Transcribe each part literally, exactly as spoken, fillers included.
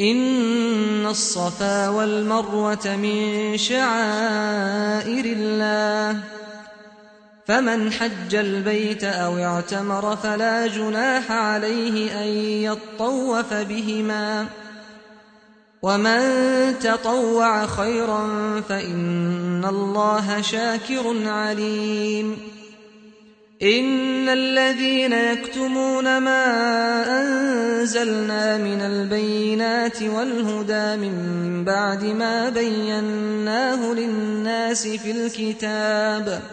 إن الصفا والمروة من شعائر الله، فمن حج البيت أو اعتمر فلا جناح عليه أن يطوف بهما، ومن تطوع خيرا فإن الله شاكر عليم. إن الذين يكتمون ما أنزلنا من البينات والهدى من بعد ما بيناه للناس في الكتاب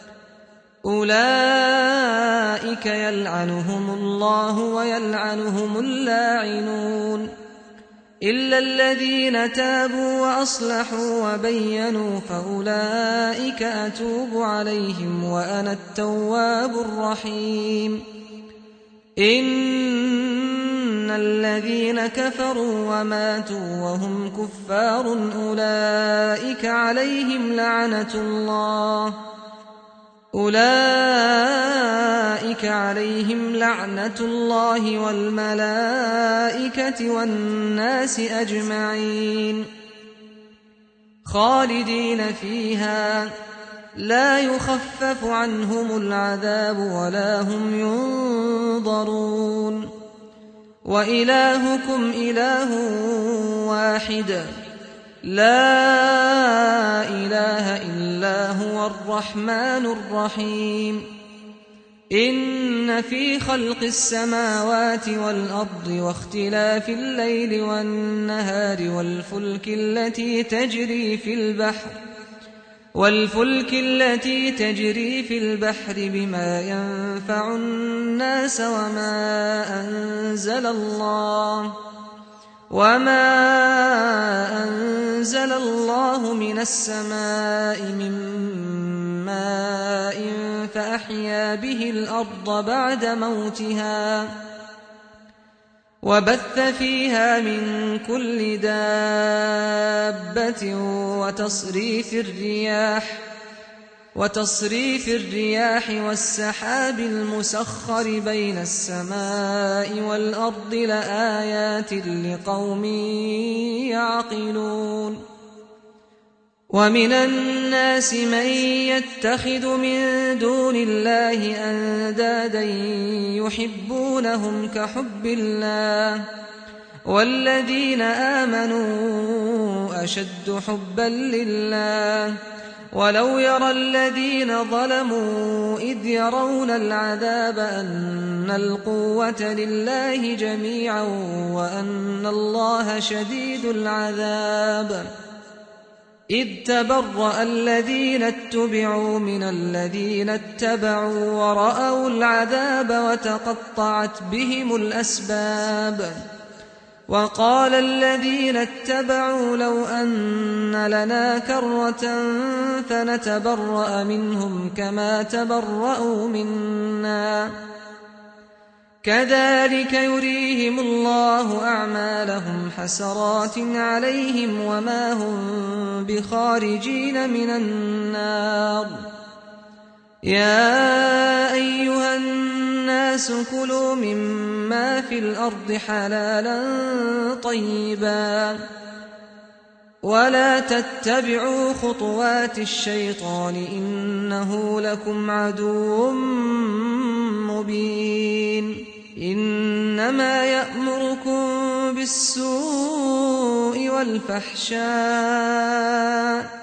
أولئك يلعنهم الله ويلعنهم اللاعنون، إلا الذين تابوا وأصلحوا وبينوا فأولئك أتوب عليهم وأنا التواب الرحيم. إن الذين كفروا وماتوا وهم كفار أولئك عليهم لعنة الله أولئك عليهم لعنة الله والملائكة والناس أجمعين خالدين فيها لا يخفف عنهم العذاب ولا هم ينظرون. وإلهكم إله واحد لا إله إلا هو الرحمن الرحيم. إن في خلق السماوات والأرض واختلاف الليل والنهار والفلك التي تجري في البحر والفلك التي تجري في البحر بما ينفع الناس وما أنزل الله وما أنزل الله من السماء من ماء فأحيا به الأرض بعد موتها وبث فيها من كل دابة وتصريف الرياح وتصريف الرياح والسحاب المسخر بين السماء والأرض لآيات لقوم يعقلون. ومن الناس من يتخذ من دون الله أندادا يحبونهم كحب الله والذين آمنوا أشد حبا لله ولو يرى الذين ظلموا إذ يرون العذاب أن القوة لله جميعا وأن الله شديد العذاب إذ تبرأ الذين اتبعوا من الذين اتبعوا ورأوا العذاب وتقطعت بهم الأسباب. وقال الذين اتبعوا لو أن لنا كرة فنتبرأ منهم كما تبرأوا منا كذلك يريهم الله أعمالهم حسرات عليهم وما هم بخارجين من النار. يا أيها الناس كلوا مما في الأرض حلالا طيبا ولا تتبعوا خطوات الشيطان إنه لكم عدو مبين. إنما يأمركم بالسوء والفحشاء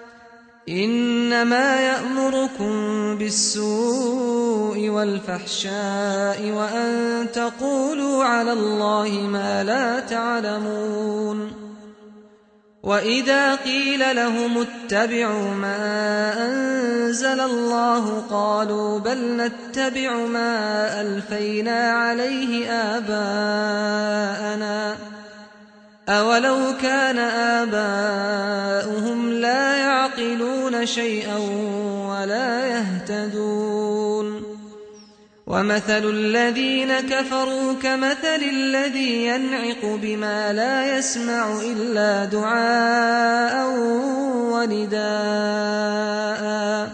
إنما يأمركم بالسوء والفحشاء وأن تقولوا على الله ما لا تعلمون. وإذا قيل لهم اتبعوا ما أنزل الله قالوا بل نتبع ما ألفينا عليه آباءنا أولو كان آباؤهم لا يعقلون شيئا ولا يهتدون. ومثل الذين كفروا كمثل الذي ينعق بما لا يسمع إلا دعاء ونداء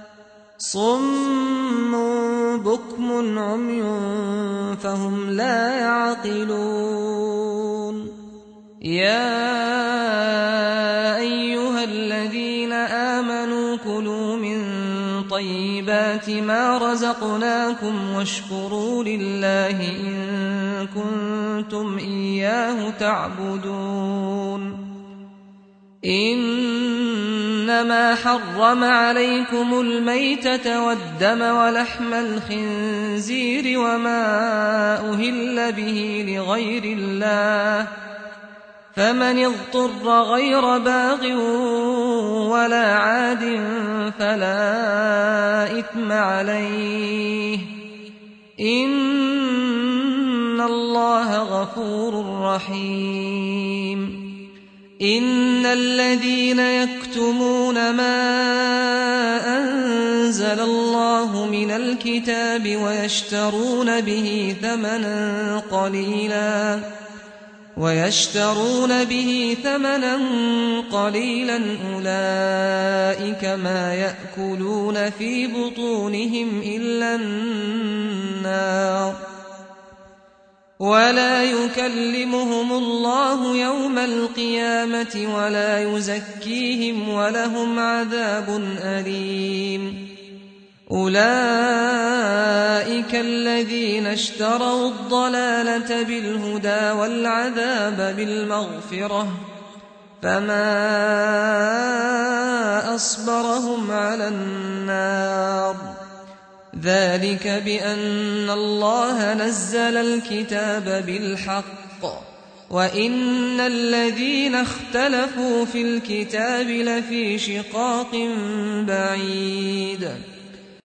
صم بكم عمي فهم لا يعقلون. يا أيها الذين آمنوا كلوا من طيبات ما رزقناكم واشكروا لله إن كنتم إياه تعبدون إنما حرم عليكم الميتة والدم ولحم الخنزير وما أهل به لغير الله فمن اضطر غير باغ ولا عاد فلا إثم عليه إن الله غفور رحيم إن الذين يكتمون ما أنزل الله من الكتاب ويشترون به ثمنا قليلا ويشترون به ثمنا قليلا أولئك ما يأكلون في بطونهم إلا النار ولا يكلمهم الله يوم القيامة ولا يزكيهم ولهم عذاب أليم أولئك الذين اشتروا الضلالة بالهدى والعذاب بالمغفرة فما أصبرهم على النار ذلك بأن الله نزل الكتاب بالحق وإن الذين اختلفوا في الكتاب لفي شقاق بعيد